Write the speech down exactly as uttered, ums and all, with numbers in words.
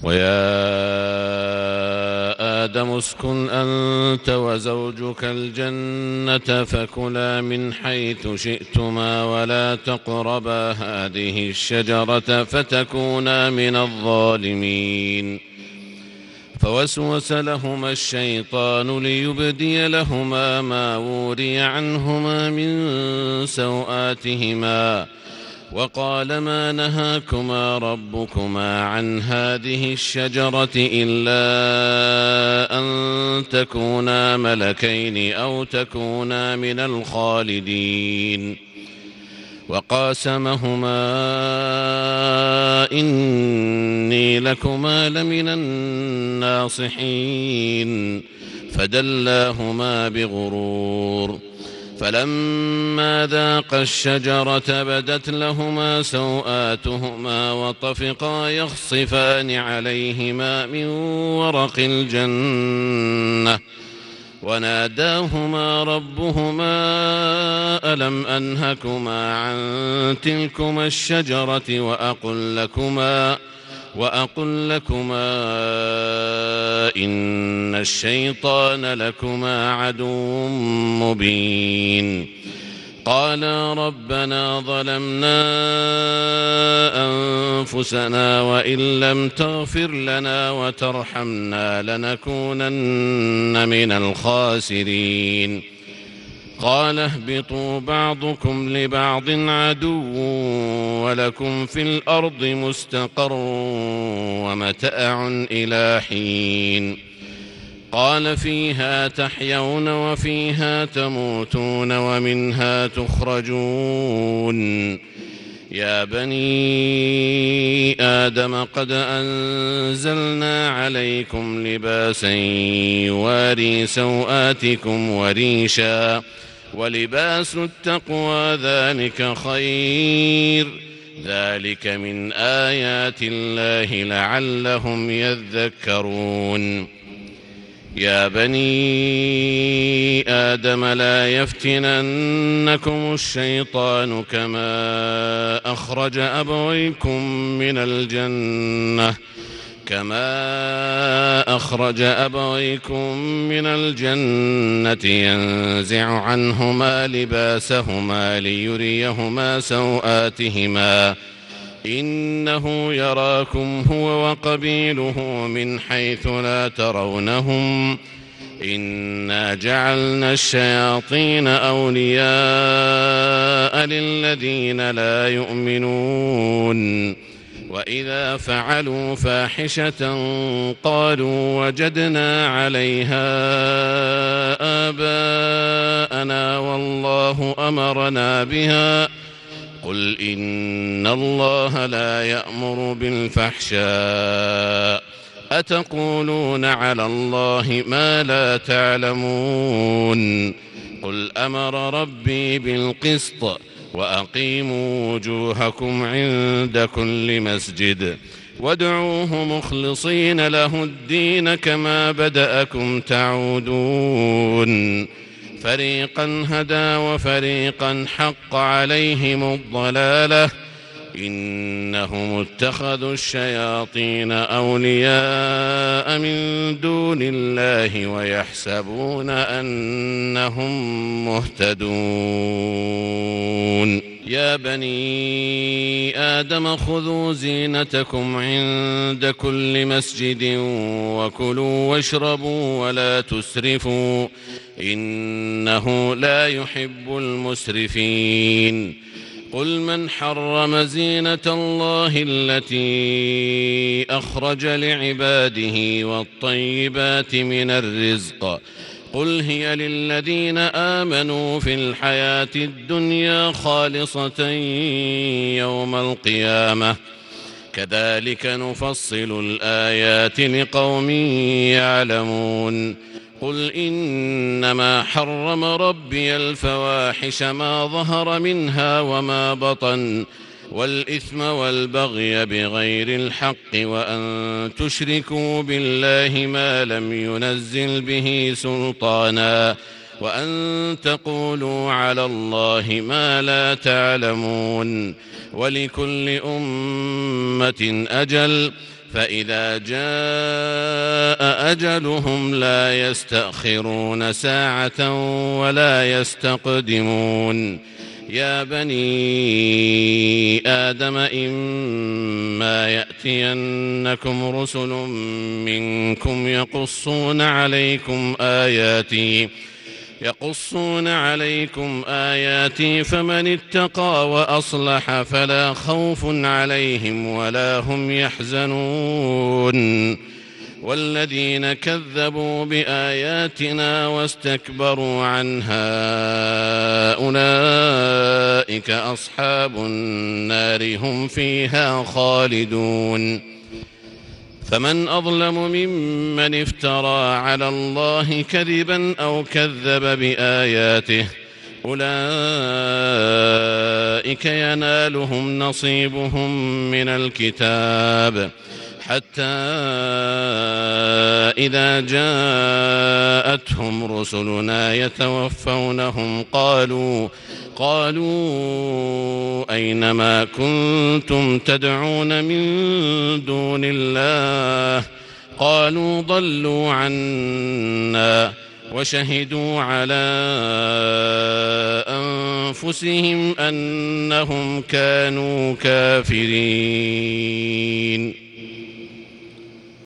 ويا آدم اسكن أنت وزوجك الجنة فكلا من حيث شئتما ولا تقربا هذه الشجرة فتكونا من الظالمين. فوسوس لهما الشيطان ليبدي لهما ما وري عنهما من سوآتهما وقال ما نهاكما ربكما عن هذه الشجرة إلا أن تكونا ملكين أو تكونا من الخالدين. وقاسمهما إني لكما لمن الناصحين فدلاهما بغرور. فلما ذاقا الشجرة بدت لهما سوآتهما وطفقا يخصفان عليهما من ورق الجنة وناداهما ربهما ألم أنهكما عن تلكما الشجرة وأقل لكما وأقل لكما إن الشيطان لكما عدو مبين. قالا ربنا ظلمنا أنفسنا وإن لم تغفر لنا وترحمنا لنكونن من الخاسرين. قال اهبطوا بعضكم لبعض عدو ولكم في الأرض مستقر ومتاع إلى حين. قال فيها تحيون وفيها تموتون ومنها تخرجون. يا بني آدم قد أنزلنا عليكم لباسا يواري سوآتكم وريشا ولباس التقوى ذلك خير ذلك من آيات الله لعلهم يذكرون. يا بني آدم لا يفتننكم الشيطان كما أخرج أبويكم من الجنة كما أخرج أبويكم من الجنة ينزع عنهما لباسهما ليريهما سوآتهما إنه يراكم هو وقبيله من حيث لا ترونهم إنا جعلنا الشياطين أولياء للذين لا يؤمنون. وإذا فعلوا فاحشة قالوا وجدنا عليها آباءنا والله أمرنا بها قل إن الله لا يأمر بالفحشاء أتقولون على الله ما لا تعلمون. قل أمر ربي بالقسط وأقيموا وجوهكم عند كل مسجد وادعوه مخلصين له الدين كما بدأكم تعودون. فريقا هدى وفريقا حق عليهم الضلالة إنهم اتخذوا الشياطين أولياء من دون الله ويحسبون أنهم مهتدون. يا بني آدم خذوا زينتكم عند كل مسجد وكلوا واشربوا ولا تسرفوا إنه لا يحب المسرفين. قل من حرم زينة الله التي أخرج لعباده والطيبات من الرزق قل هي للذين آمنوا في الحياة الدنيا خالصة يوم القيامة كذلك نفصل الآيات لقوم يعلمون. قل إنما حرم ربي الفواحش ما ظهر منها وما بطن والإثم والبغي بغير الحق وأن تشركوا بالله ما لم ينزل به سلطانا وأن تقولوا على الله ما لا تعلمون. ولكل أمة أجل فإذا جاء أجلهم لا يستأخرون ساعة ولا يستقدمون يا بني آدم إما يأتينكم رسل منكم يقصون عليكم آياتي يقصون عليكم آياتي فمن اتقى وأصلح فلا خوف عليهم ولا هم يحزنون والذين كذبوا بآياتنا واستكبروا عنها أولئك أصحاب النار هم فيها خالدون فمن أظلم ممن افترى على الله كذبا أو كذب بآياته أولئك ينالهم نصيبهم من الكتاب حتى إذا جاءتهم رسلنا يتوفونهم قالوا قالوا أين ما كنتم تدعون من دون الله قالوا ضلوا عنا وشهدوا على أنفسهم أنهم كانوا كافرين